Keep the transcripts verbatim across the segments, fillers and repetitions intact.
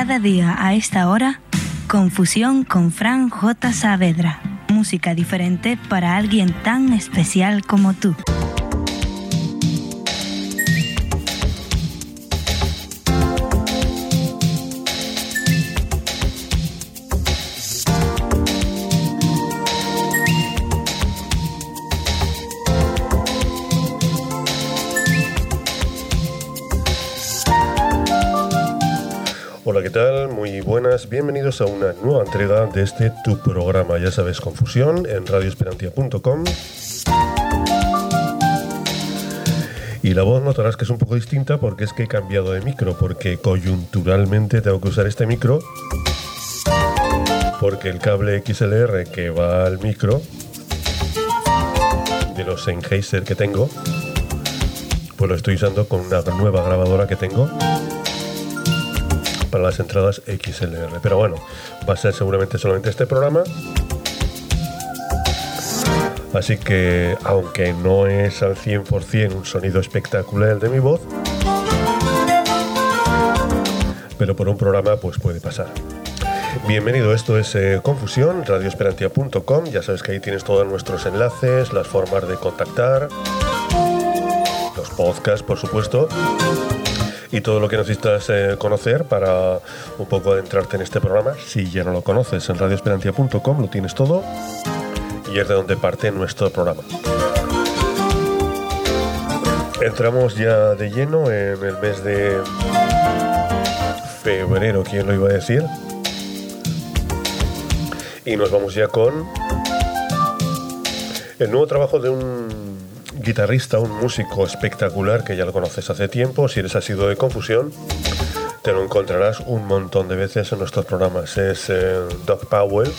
Cada día a esta hora, Confusión con Fran J. Saavedra. Música diferente para alguien tan especial como tú. Hola, ¿qué tal? Muy buenas, bienvenidos a una nueva entrega de este tu programa, ya sabes, Confusión, en radio esperantia punto com. Y la voz notarás que es un poco distinta porque es que he cambiado de micro, porque coyunturalmente tengo que usar este micro, porque el cable X L R que va al micro de los Sennheiser que tengo, pues lo estoy usando con una nueva grabadora que tengo para las entradas X L R. Pero bueno, va a ser seguramente solamente este programa. Así que, aunque no es al cien por ciento un sonido espectacular el de mi voz, pero por un programa pues puede pasar. Bienvenido, esto es eh, Confusión, radio esperantia punto com. Ya sabes que ahí tienes todos nuestros enlaces, las formas de contactar, los podcasts, por supuesto, y todo lo que necesitas eh, conocer para un poco adentrarte en este programa. Si ya no lo conoces, en radio esperantia punto com lo tienes todo y es de donde parte nuestro programa. Entramos ya de lleno en el mes de febrero, ¿quién lo iba a decir? Y nos vamos ya con el nuevo trabajo de un guitarrista, un músico espectacular que ya lo conoces hace tiempo. Si eres asiduo de Confusión, te lo encontrarás un montón de veces en nuestros programas. Es eh, Doug Powell,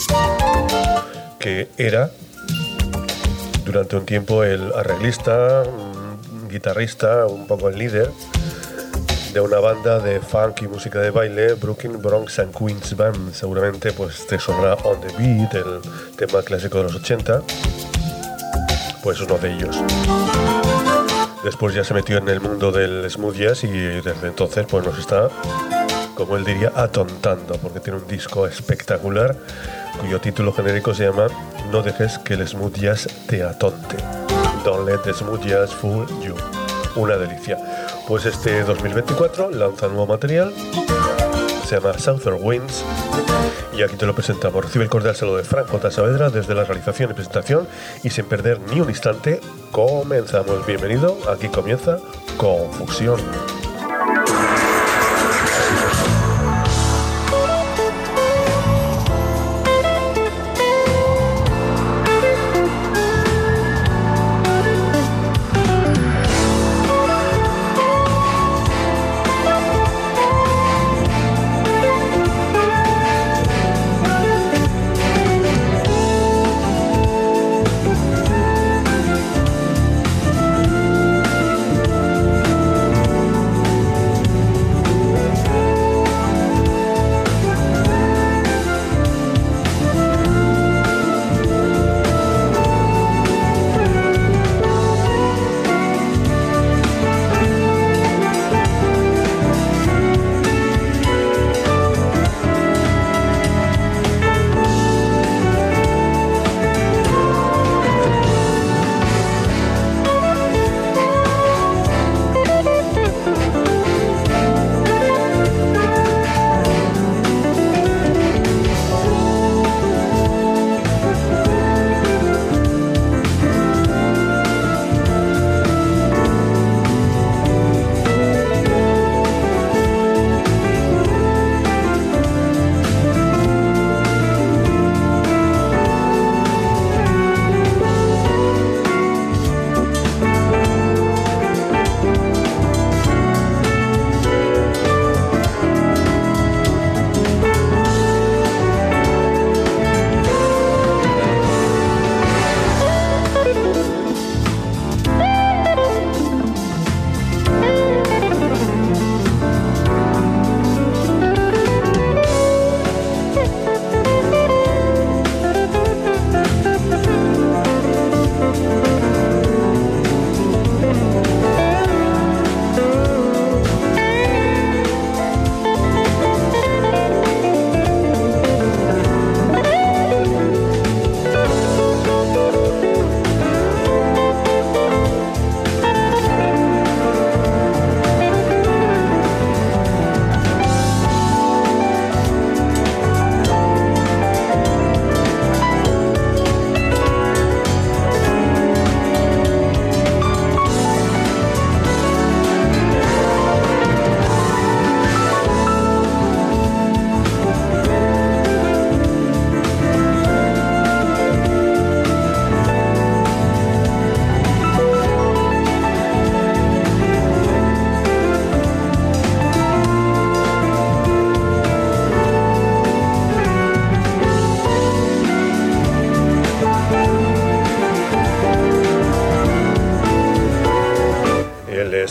que era durante un tiempo el arreglista, guitarrista, un poco el líder de una banda de funk y música de baile, Brooklyn Bronx and Queens Band. Seguramente pues te sonará On The Beat, el tema clásico de los ochenta. Pues uno de ellos. Después ya se metió en el mundo del smooth jazz y desde entonces pues nos está, como él diría, atontando, porque tiene un disco espectacular cuyo título genérico se llama No dejes que el smooth jazz te atonte. Don't let the smooth jazz fool you. Una delicia. Pues este dos mil veinticuatro lanza nuevo material, se llama Southern Winds, y aquí te lo presentamos. Recibe el cordial saludo de Fran J. Saavedra desde la realización y presentación, y sin perder ni un instante, comenzamos. Bienvenido, aquí comienza Confusión.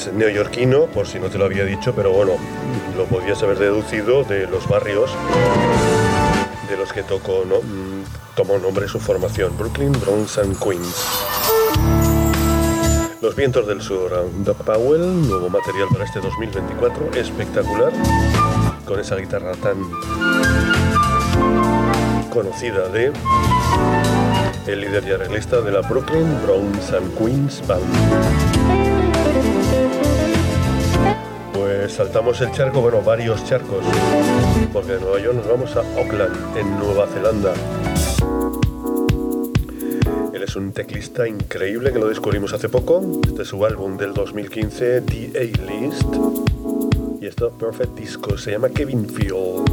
es neoyorquino, por si no te lo había dicho, pero bueno, lo podías haber deducido de los barrios de los que tocó, ¿no? Tomó nombre su formación, Brooklyn, Bronx and Queens. Los vientos del sur, Doug Powell, nuevo material para este dos mil veinticuatro, espectacular, con esa guitarra tan conocida de el líder y arreglista de la Brooklyn, Bronx and Queens Band. Pues saltamos el charco, bueno, varios charcos, porque de Nueva York nos vamos a Auckland, en Nueva Zelanda. Él es un teclista increíble que lo descubrimos hace poco. Este es su álbum del dos mil quince, The A-List. Y esto, Perfect Disco, se llama Kevin Field.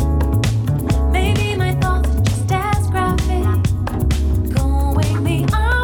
Me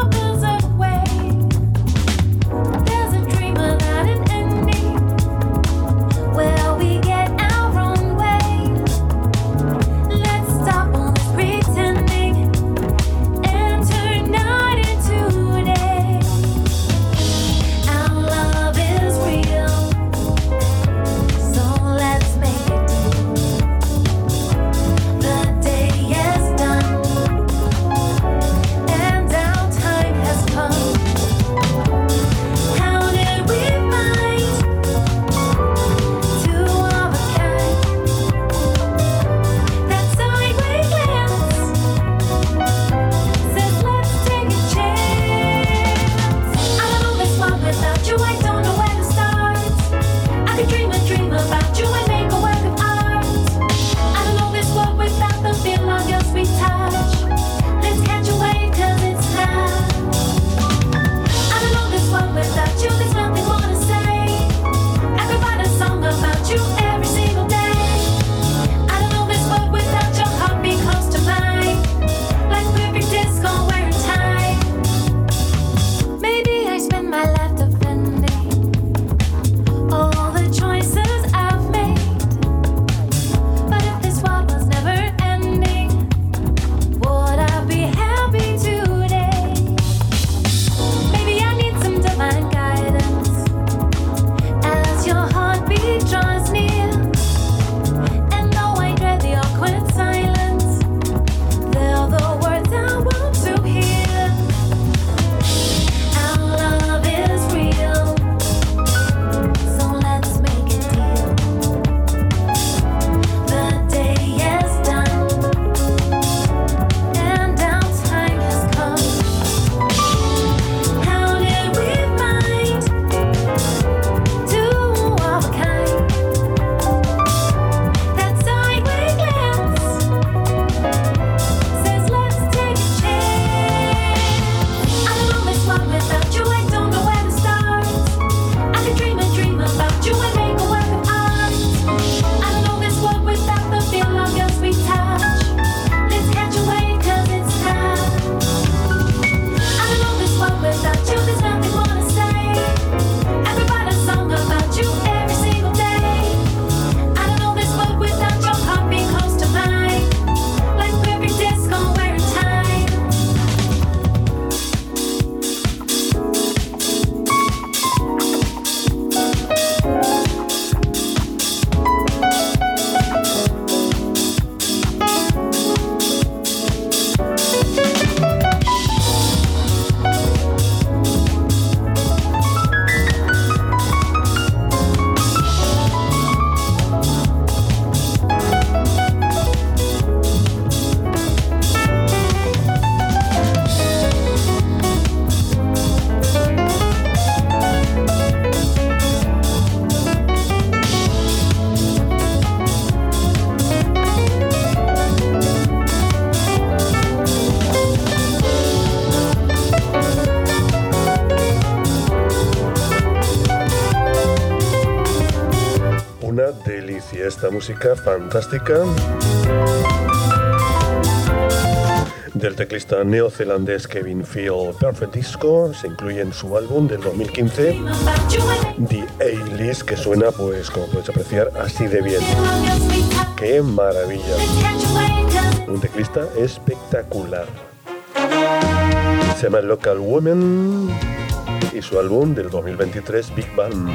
Una delicia esta música fantástica del teclista neozelandés Kevin Phil. Perfect Disco se incluye en su álbum del dos mil quince, The A-List, que suena, pues como puedes apreciar, así de bien. ¡Qué maravilla! Un teclista espectacular. Se llama Local Women y su álbum del dos mil veintitrés, Big Bang.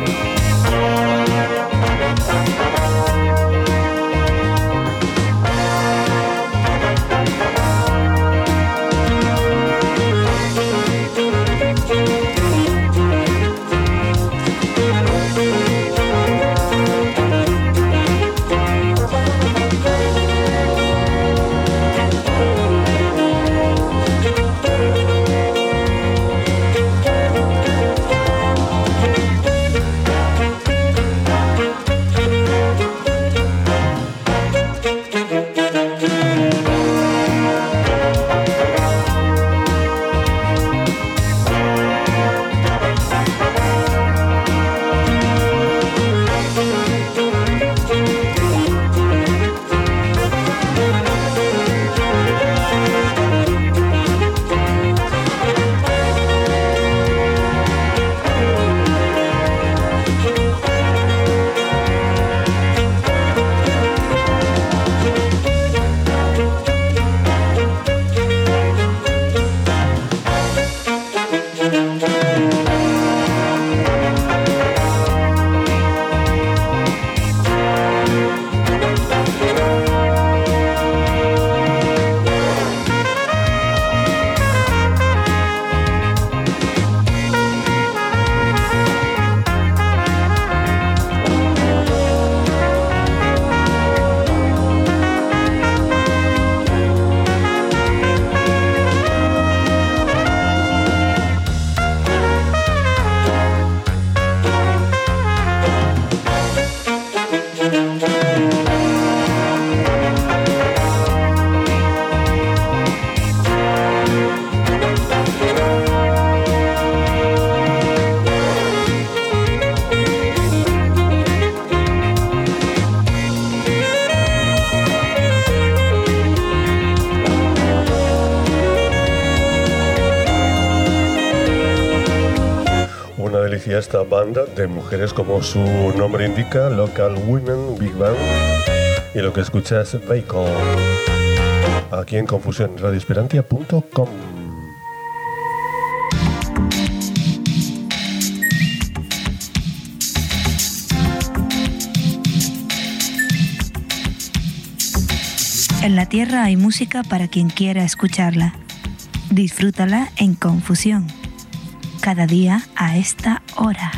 Esta banda de mujeres, como su nombre indica, Local Women, Big Bang, y lo que escuchas es Vehicle, aquí en Confusión, radio esperantia punto com. En la Tierra hay música para quien quiera escucharla. Disfrútala en Confusión. Cada día a esta hora.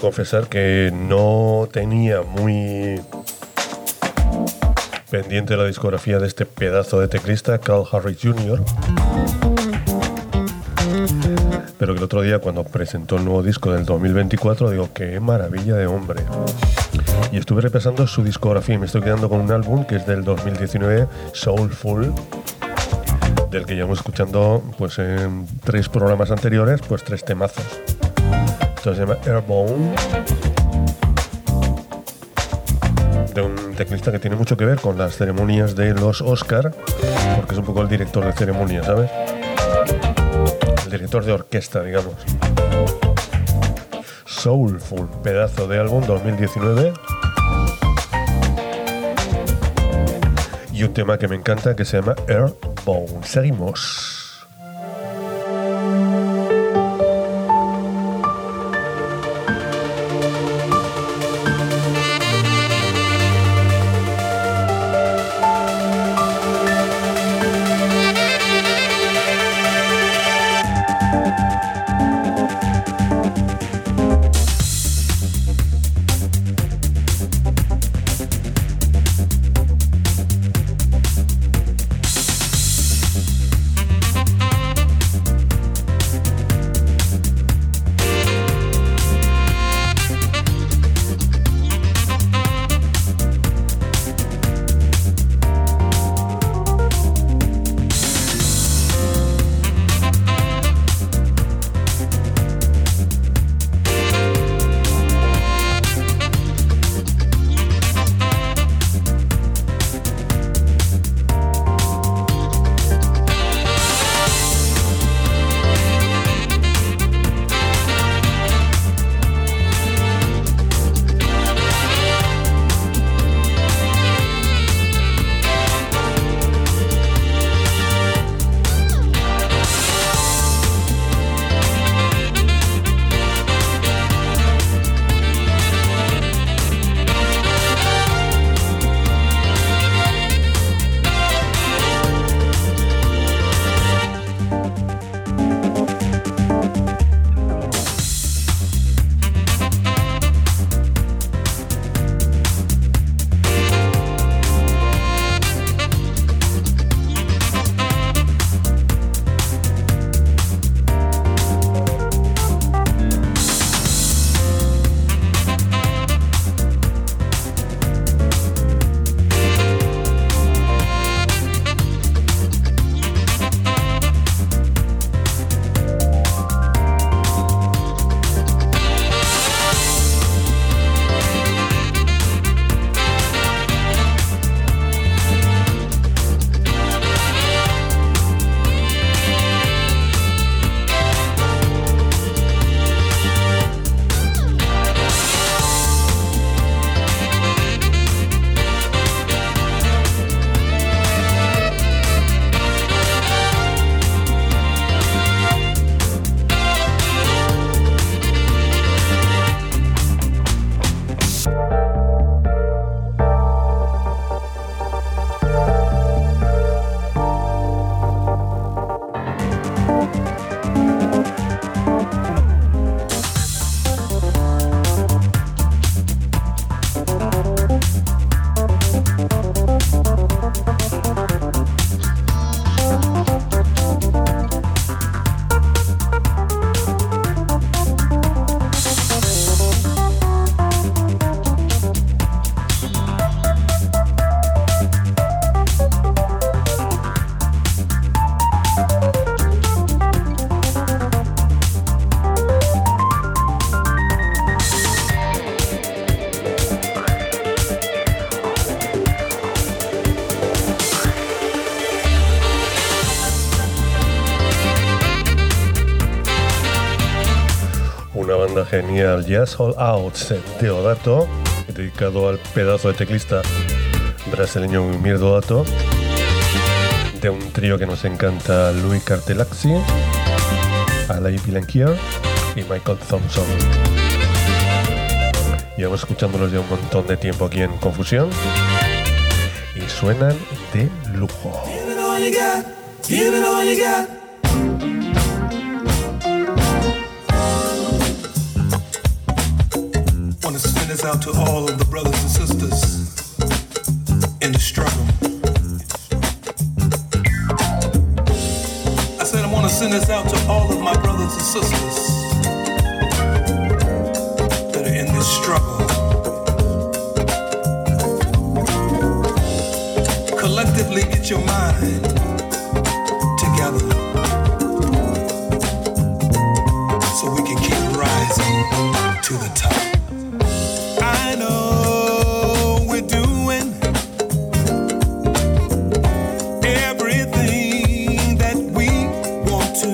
confesar que no tenía muy pendiente la discografía de este pedazo de teclista, Carl Harris junior Pero que el otro día, cuando presentó el nuevo disco del dos mil veinticuatro, digo, qué maravilla de hombre. Y estuve repasando su discografía y me estoy quedando con un álbum que es del dos mil diecinueve, Soulful, del que llevamos escuchando pues en tres programas anteriores, pues tres temazos. Esto se llama Airborne, de un teclista que tiene mucho que ver con las ceremonias de los Oscar, porque es un poco el director de ceremonias, ¿sabes? El director de orquesta, digamos. Soulful, pedazo de álbum dos mil diecinueve. Y un tema que me encanta que se llama Airborne. Seguimos. Banda genial, Jazz All Out Deodato, dedicado al pedazo de teclista brasileño Mir Deodato, de un trío que nos encanta, Louis Cartelaxi, Alain Pilanquier y Michael Thompson. Llevamos escuchándolos ya un montón de tiempo aquí en Confusión y suenan de lujo. Give it all you got, give it all you got. this out to all of the brothers and sisters in the struggle. I said I want to send this out to all of my brothers and sisters that are in this struggle. Collectively get your mind together so we can keep rising to the top. I know we're doing everything that we want to.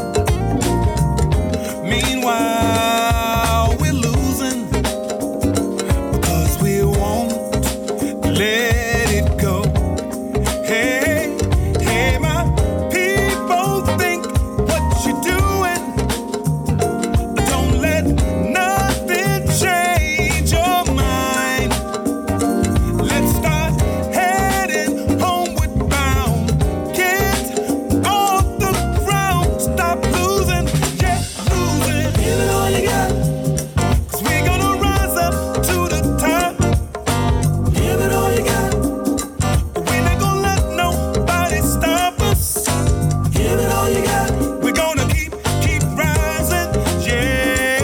Meanwhile, we're losing because we won't let it go. Hey, hey, my people, think what you're doing. Don't let nothing change your mind. Let's start heading homeward bound. Get off the ground. Stop losing, yeah, losing. Give it all you got. 'Cause we're gonna rise up to the top. Give it all you got. We're not gonna let nobody stop us. Give it all you got. We're gonna keep, keep rising, yeah.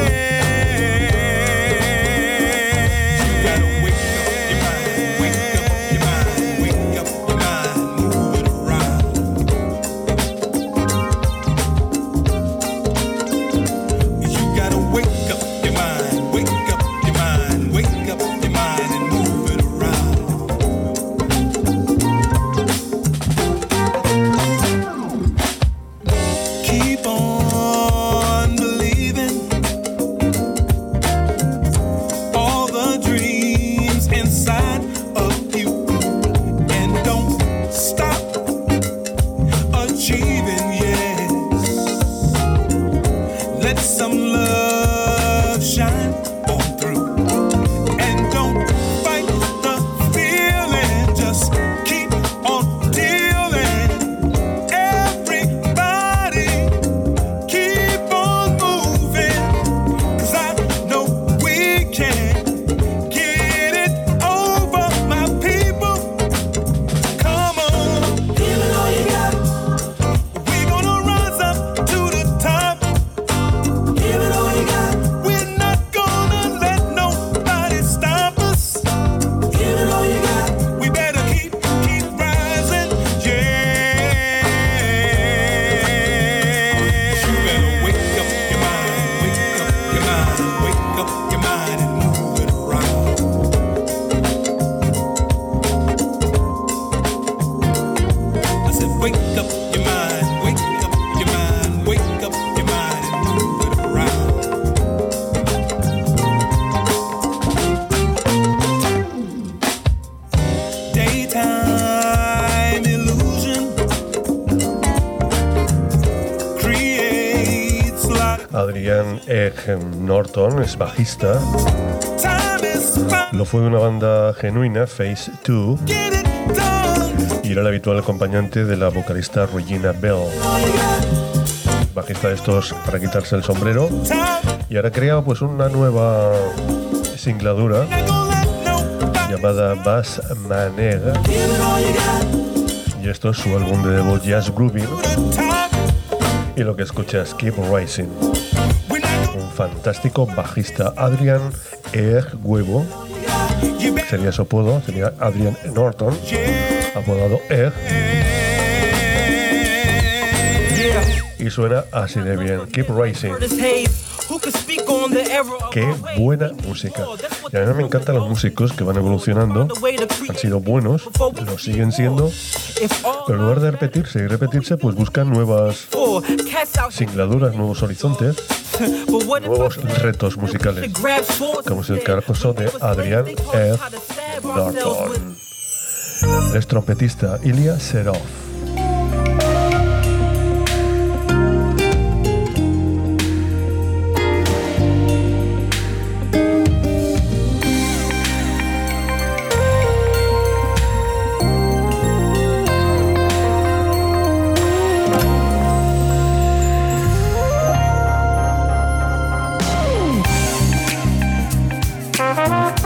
You gotta wake up your mind, wake up your mind, wake up your mind, move it around. You gotta wake up your mind, wake up your mind, wake up your mind and move it around. Keep on believing all the dreams inside of you, and don't stop achieving, yes. Let some love shine on through, and don't fight the feeling, just keep on dealing. Everybody keep on moving, 'cause I know we can get it over, my people. Come on, give it all you got. We're gonna rise up to the top. Give it all you got. We're not gonna let nobody stop us. Give it all you got. We better keep, keep rising, yeah. You better wake up your mind, wake up your mind, wake up your mind and move it around. I said wake up your mind, wake up your mind, wake up your mind and move it around. Daytime illusion creates like Adrian Egg Norton es bajista. time is fine. Lo fue de una banda genuina, Phase dos, Get it done. y era el habitual acompañante de la vocalista Regina Bell. All you got. Bajista de estos para quitarse el sombrero. Time. Y ahora crea pues una nueva singladura Not gonna let nobody. llamada Bass Manega. Give it all you got. Y esto es su álbum de debut Jazz Grooving. To the top. Y lo que escuchas, Keep Rising. We're not Un fantástico bajista, Adrian Egg Huevo. gonna. You better. Sería su apodo, sería Adrian Norton, Yeah. apodado Egg. Yeah. Y suena así de bien, Keep Rising. Curtis Hayes, who could speak on the era of Qué our ways. buena música. Y a mí me encantan los músicos que van evolucionando. Han sido buenos, lo siguen siendo, If all pero en lugar de repetirse y repetirse, pues buscan nuevas four cats out singladuras, nuevos horizontes, but what if nuevos I retos could musicales, grab swords como es el instead? caso de Adrian Egg Norton. Es trompetista Ilya Serov. Thank you.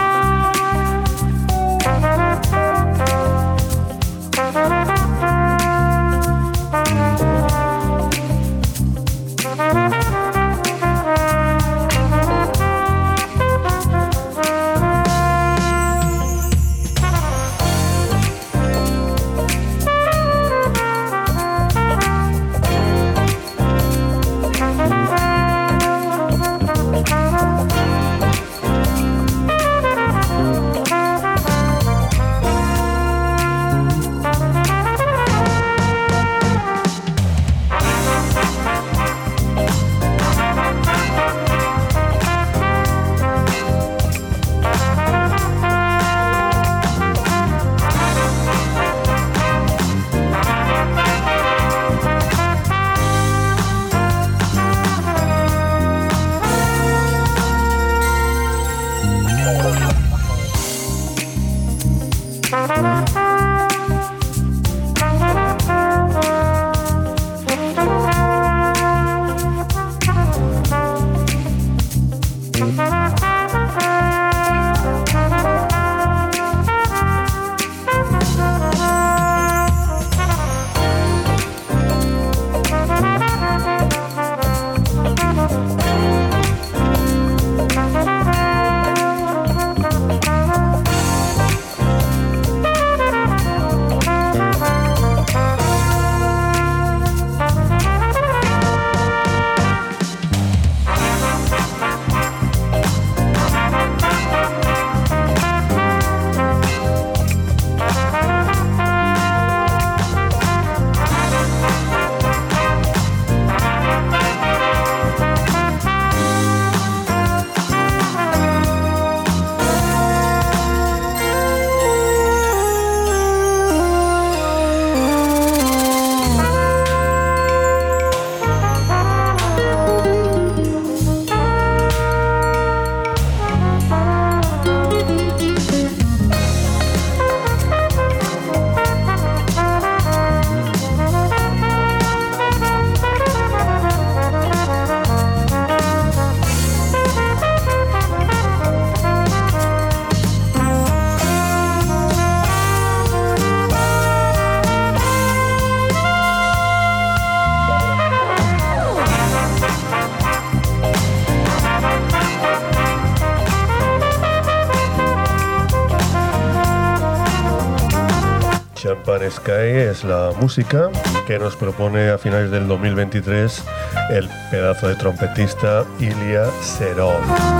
Champagne Sky es la música que nos propone a finales del dos mil veintitrés el pedazo de trompetista Ilya Serov.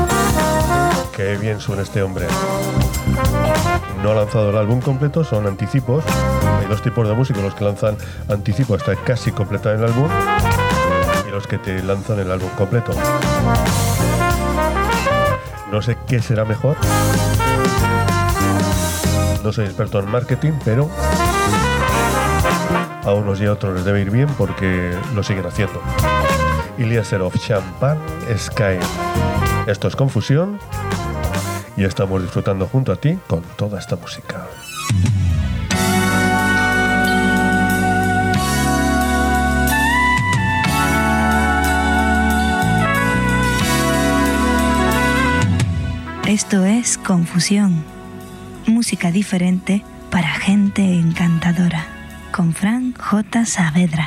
Qué bien suena este hombre. No ha lanzado el álbum completo, son anticipos. Hay dos tipos de músicos, los que lanzan anticipos hasta casi completar el álbum y los que te lanzan el álbum completo. No sé qué será mejor. No soy experto en marketing, pero a unos y a otros les debe ir bien porque lo siguen haciendo. Ilya Serov, Champagne Sky. Esto es Confusión y estamos disfrutando junto a ti con toda esta música. Esto es Confusión. Música diferente para gente encantadora. Con Fran J. Saavedra.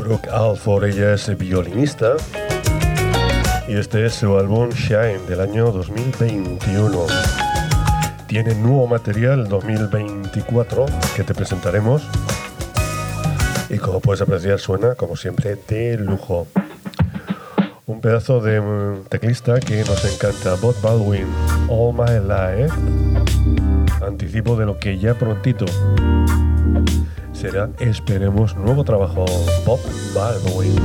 Brooke Alford, ella es violinista y este es su álbum Shine del año dos mil veintiuno. Tiene nuevo material dos mil veinticuatro que te presentaremos y como puedes apreciar suena como siempre de lujo. Un pedazo de teclista que nos encanta, Bob Baldwin, All My Life, anticipo de lo que ya prontito será, esperemos, nuevo trabajo, Bob Baldwin.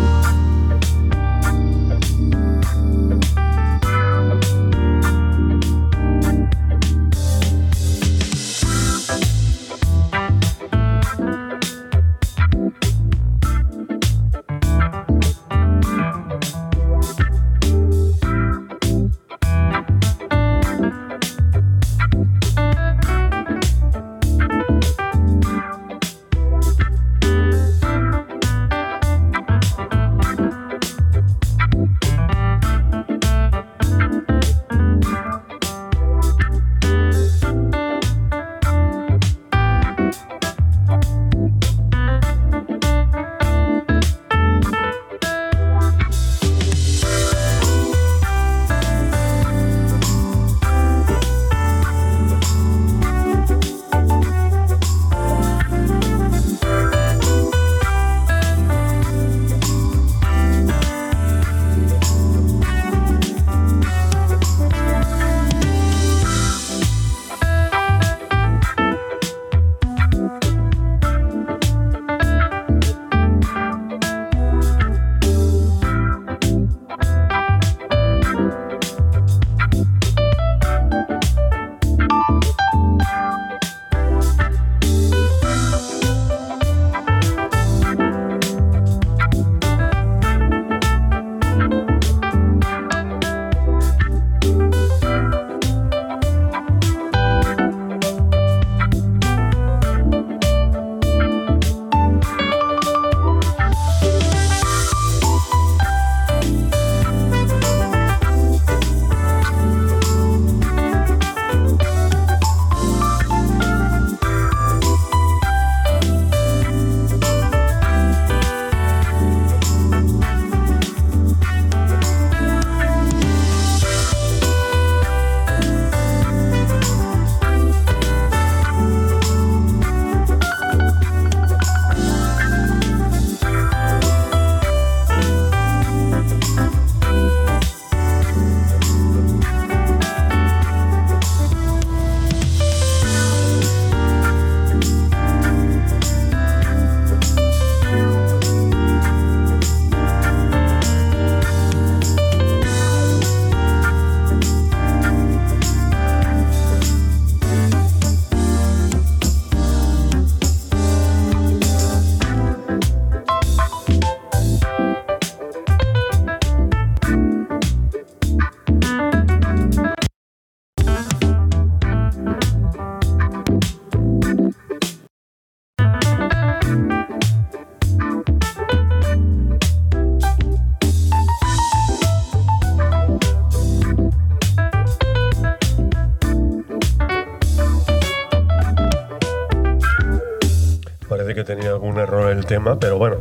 Que tenía algún error en el tema, pero bueno,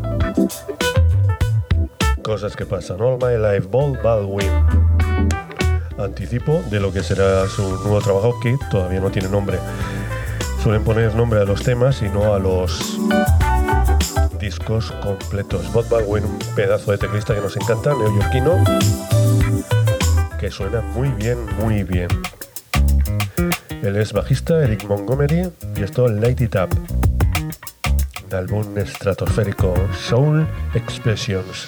cosas que pasan. All My Life, Bob Baldwin, anticipo de lo que será su nuevo trabajo que todavía no tiene nombre. Suelen poner nombre a los temas y no a los discos completos. Bob Baldwin, un pedazo de teclista que nos encanta, neoyorquino, que suena muy bien, muy bien. Él es bajista, Eric Montgomery, y esto Light It Up, un álbum estratosférico, Soul Expressions.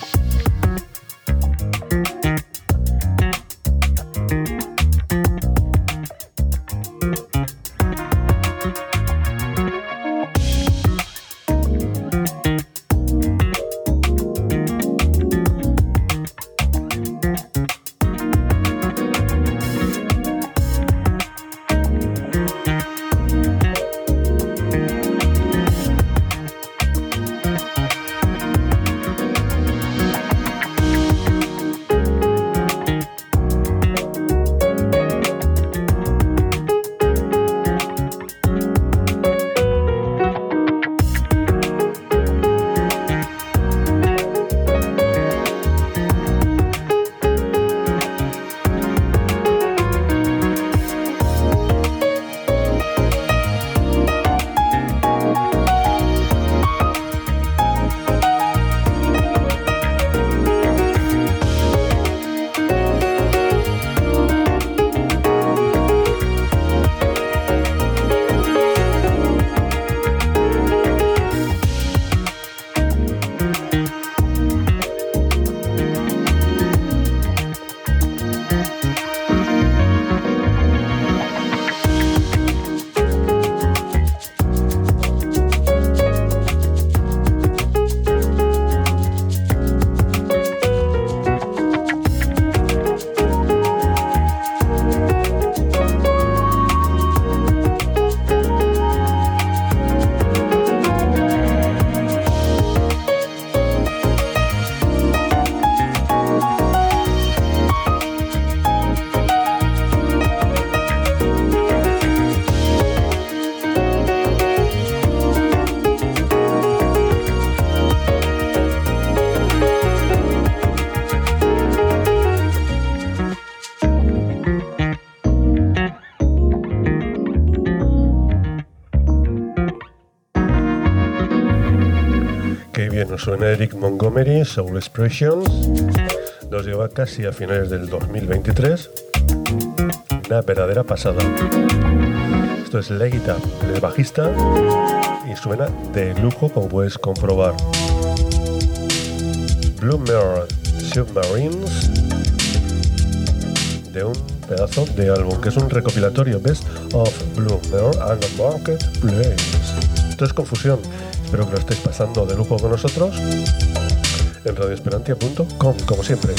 suena Eric Montgomery, Soul Expressions. Nos lleva casi a finales del dos mil veintitrés. Una verdadera pasada. Esto es Leguita, el bajista, y suena de lujo, como puedes comprobar. Blue Mirror Submarines, de un pedazo de álbum que es un recopilatorio Best of Blue Mirror and the Marketplace. Esto es Confusión. Espero que lo estéis pasando de lujo con nosotros en radio esperantia punto com, como siempre.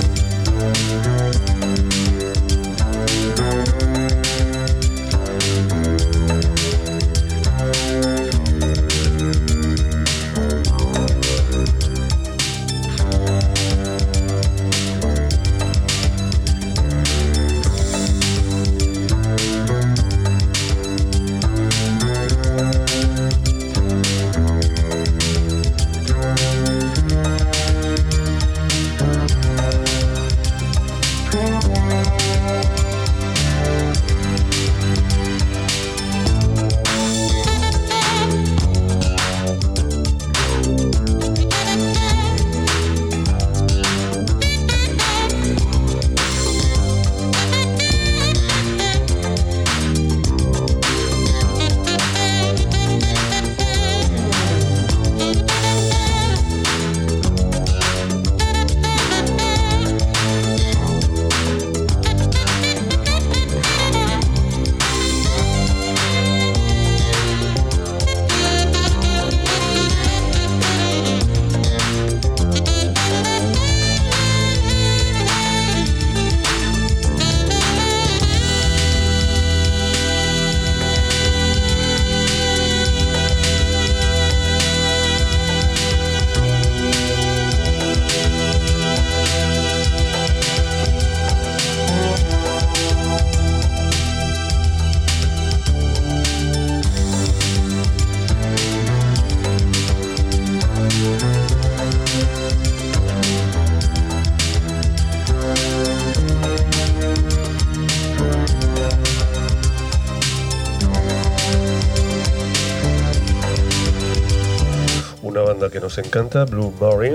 Que nos encanta, Blue Marine,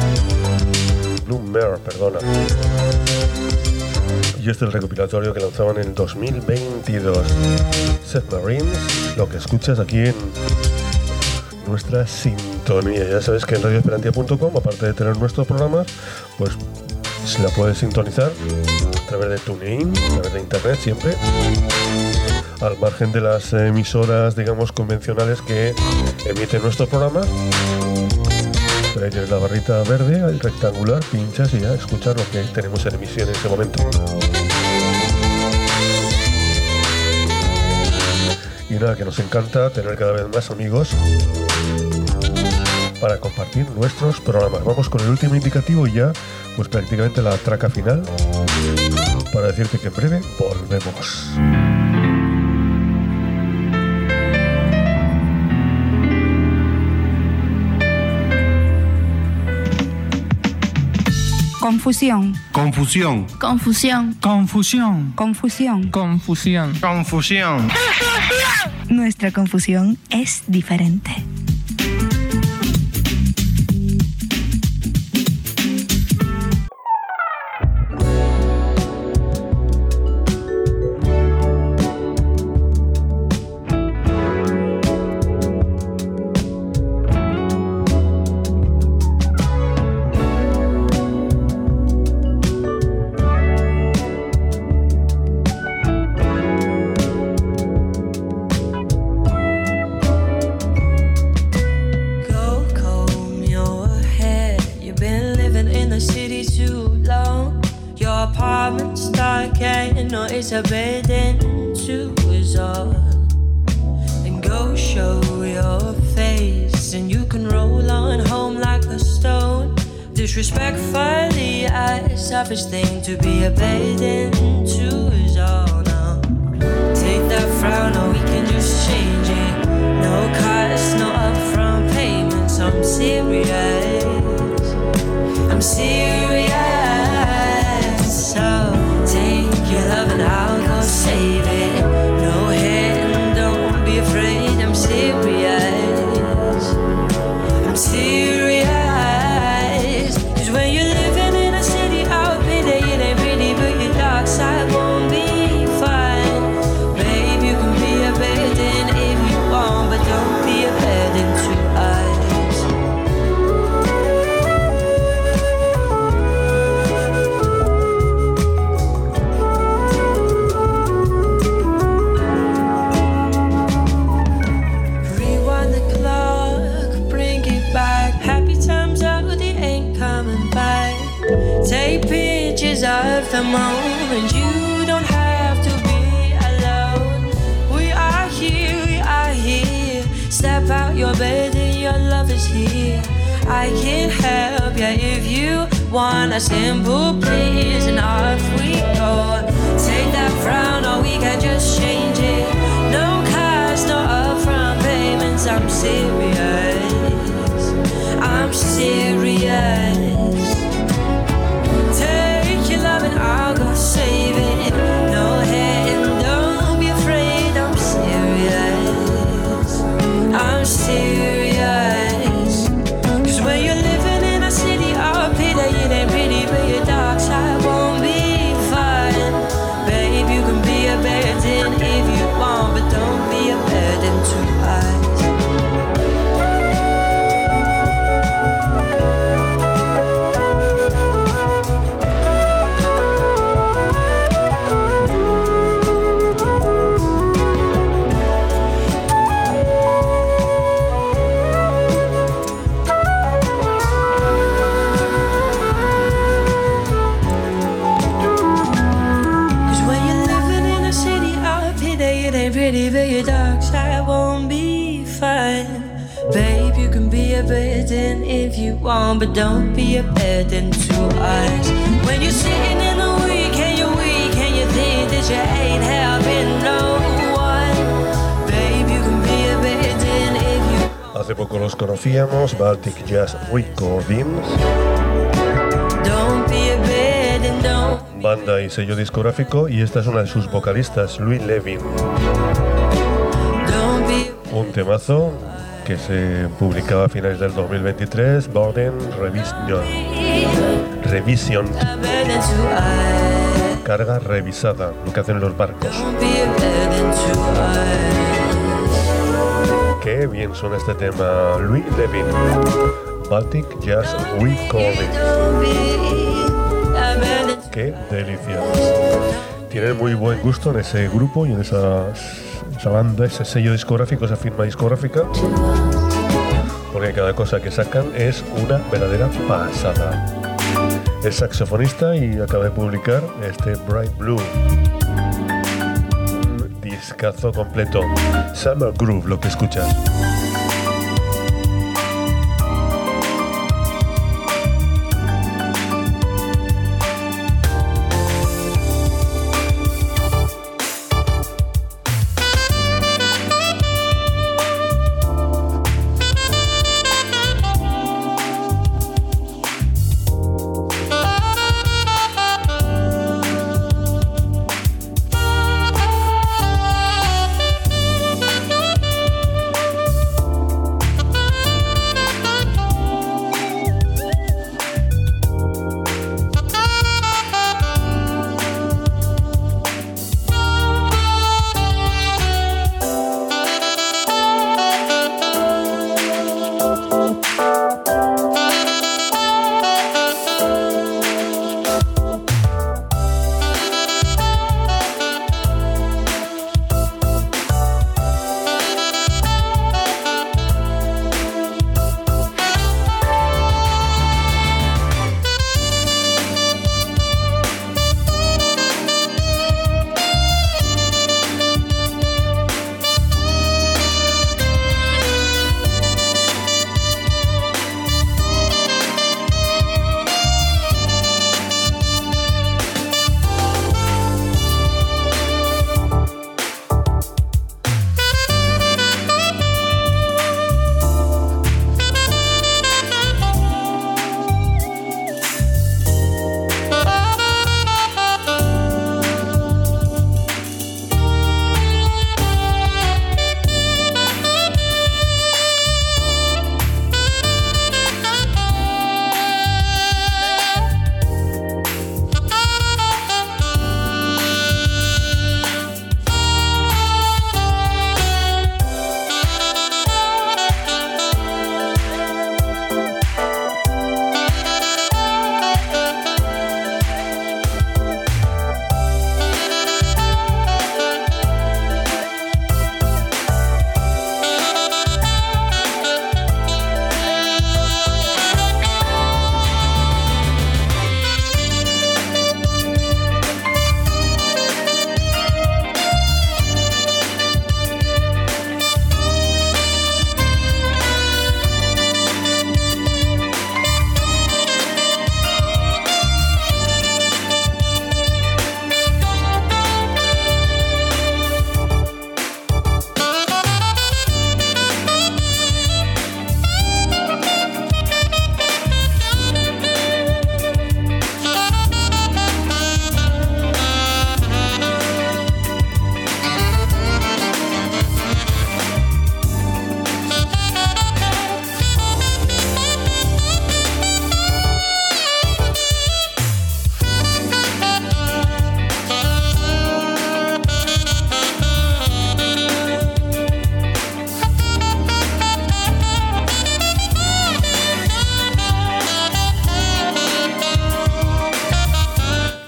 Blue Mare, perdona. Y este es el recopilatorio que lanzaban en el dos mil veintidós. Submarines, lo que escuchas aquí en nuestra sintonía. Ya sabes que en radio esperantia punto com, aparte de tener nuestros programas, pues se la puedes sintonizar a través de TuneIn, a través de internet siempre, al margen de las emisoras, digamos, convencionales que emiten nuestros programas. Pero ahí tienes la barrita verde, el rectangular, pinchas y ya escuchas lo que tenemos en emisión en ese momento. Y nada, que nos encanta tener cada vez más amigos para compartir nuestros programas. Vamos con el último indicativo y ya, pues prácticamente la traca final, para decirte que en breve volvemos. Confusión. Confusión. Confusión. Confusión. Confusión. Confusión. Confusión. Nuestra confusión es diferente. It's a burden to us all. And go show your face, and you can roll on home like a stone. Disrespectfully, a selfish thing to be a burden to us all. Now, take that frown, or we can just change it. No cost, no upfront payments. I'm serious. I'm serious. So take your love and I'll go save it. No head and don't be afraid. I'm serious. I'm serious. take pictures of the moment. You don't have to be alone. We are here, we are here. Step out your bed and your love is here. I can't help ya if you want a simple please, and off we go. Take that frown or we can just change it. No cost, no upfront payments. I'm serious, I'm serious. Take your love and I'll go save it. No head and don't be afraid. I'm serious, I'm serious. When you're living in a city of pity, it ain't pretty, but your dark side won't be fun. Babe, you can be a burden if you want, but don't be a burden to us. Pretty, but your dark side won't be fun. Babe, you can be a burden if you want, but don't be a burden to us. When you're sitting in the week and you're weak and you think that you ain't helping no one. Babe, you can be a burden if you want. Hace poco los conocíamos, Baltic Jazz Recordings. Don't be a burden, don't. Banda y sello discográfico, y esta es una de sus vocalistas, Louis Levin. Un temazo que se publicaba a finales del dos mil veintitrés, Borden Revision. Revision. Carga revisada, lo que hacen los barcos. Qué bien suena este tema, Louis Levin, Baltic Jazz Recordings. Qué delicia. Tienen muy buen gusto en ese grupo y en esa, esa banda, ese sello discográfico, esa firma discográfica, porque cada cosa que sacan es una verdadera pasada. Es saxofonista y acaba de publicar este Bright Blue, un discazo completo. Summer Groove, lo que escuchas.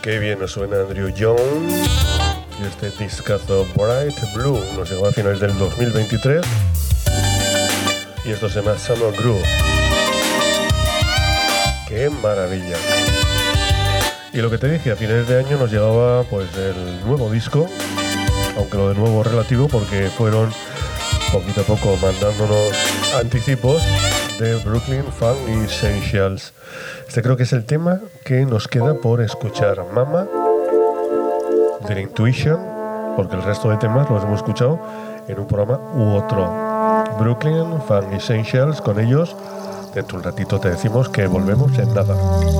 Qué bien nos suena Andrew Young y este discazo Bright Blue nos llegó a finales del dos mil veintitrés y esto se llama Summer Groove. ¡Qué maravilla! Y lo que te dije, a finales de año nos llegaba pues el nuevo disco, aunque lo de nuevo relativo porque fueron poquito a poco mandándonos anticipos de Brooklyn Funk Essentials. Este creo que es el tema que nos queda por escuchar, Mama, de la Intuition, porque el resto de temas los hemos escuchado en un programa u otro. Brooklyn Funk Essentials, con ellos dentro de un ratito te decimos que volvemos en nada.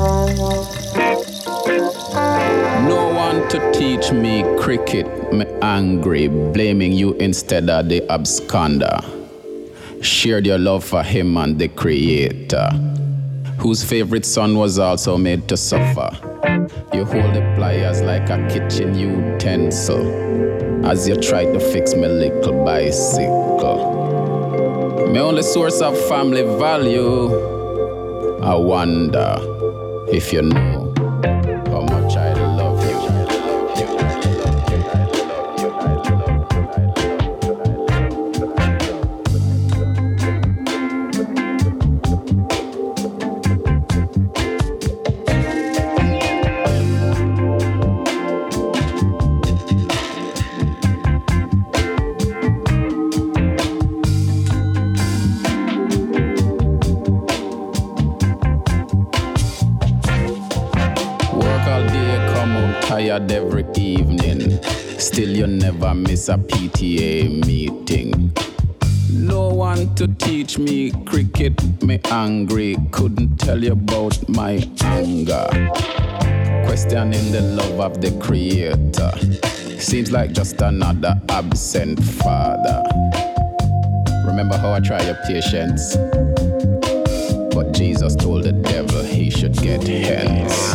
No one to teach me cricket, me angry, blaming you instead of the absconder. Shared your love for him and the creator, whose favorite son was also made to suffer. You hold the pliers like a kitchen utensil as you try to fix my little bicycle. My only source of family value, I wonder if you know how much I love you. Every evening, still you never miss a P T A meeting. No one to teach me cricket, me angry, couldn't tell you about my anger. Questioning the love of the creator, seems like just another absent father. Remember how I tried your patience, but Jesus told the devil he should get hence.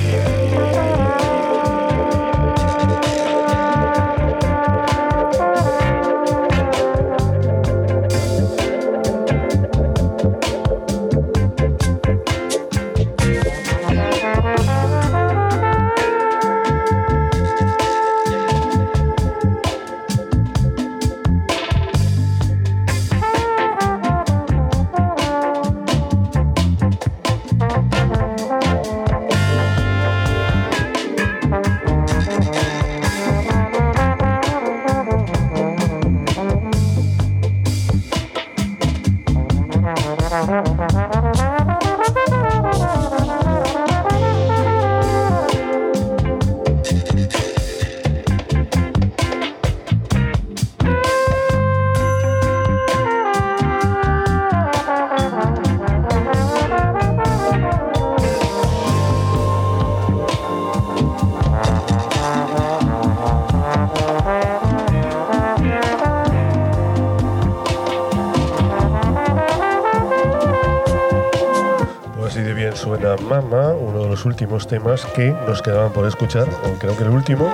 Mama, uno de los últimos temas que nos quedaban por escuchar, o creo que el último,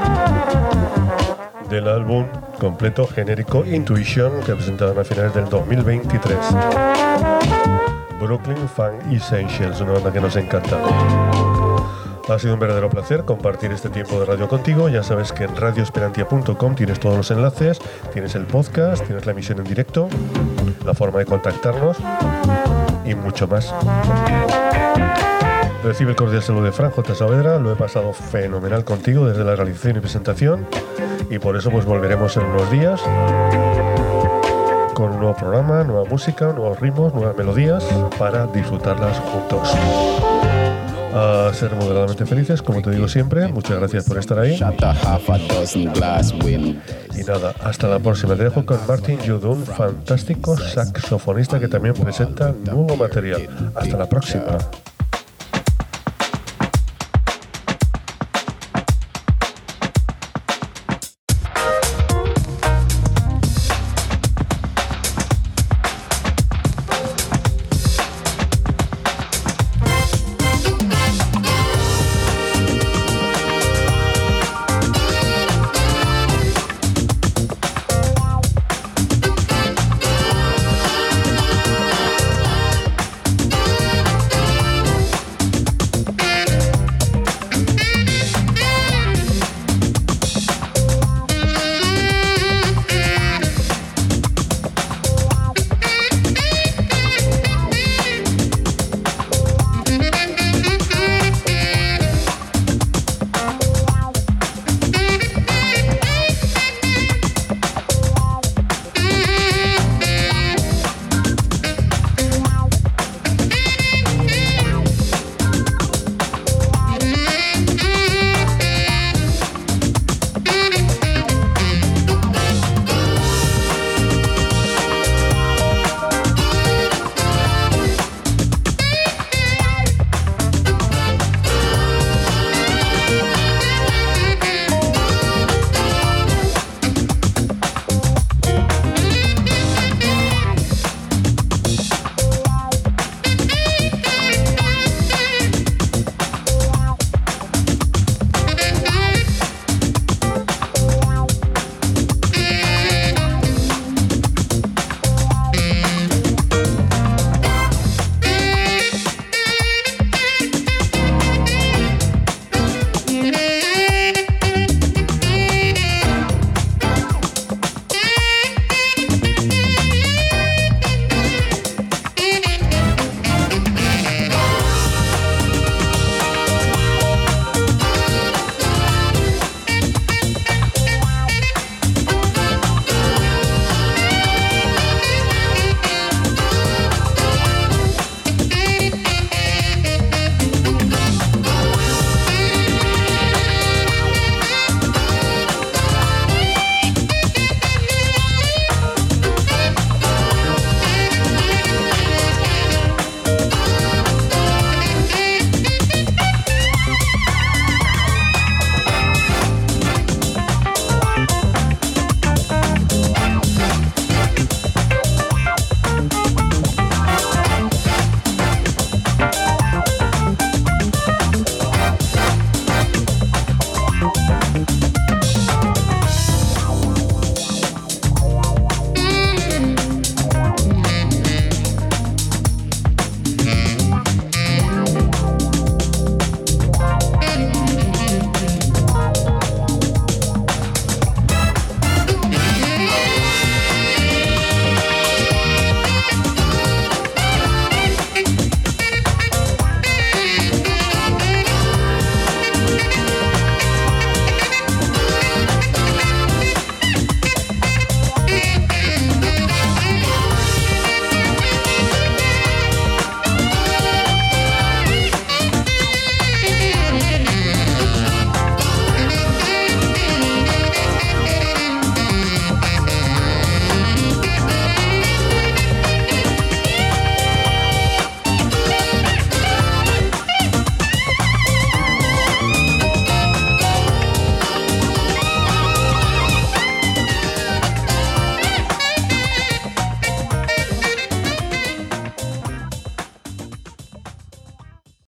del álbum completo genérico Intuition que presentaron a finales del dos mil veintitrés. Brooklyn Funk Essentials, una banda que nos encanta. Ha sido un verdadero placer compartir este tiempo de radio contigo. Ya sabes que en radio esperantia punto com tienes todos los enlaces, tienes el podcast, tienes la emisión en directo, la forma de contactarnos y mucho más. Recibe el cordial saludo de Fran J. Saavedra. Lo he pasado fenomenal contigo desde la realización y presentación y por eso pues volveremos en unos días con un nuevo programa, nueva música, nuevos ritmos, nuevas melodías para disfrutarlas juntos. A ser moderadamente felices, como te digo siempre. Muchas gracias por estar ahí. Y nada, hasta la próxima. Te dejo con Martin Judd, un fantástico saxofonista que también presenta nuevo material. Hasta la próxima.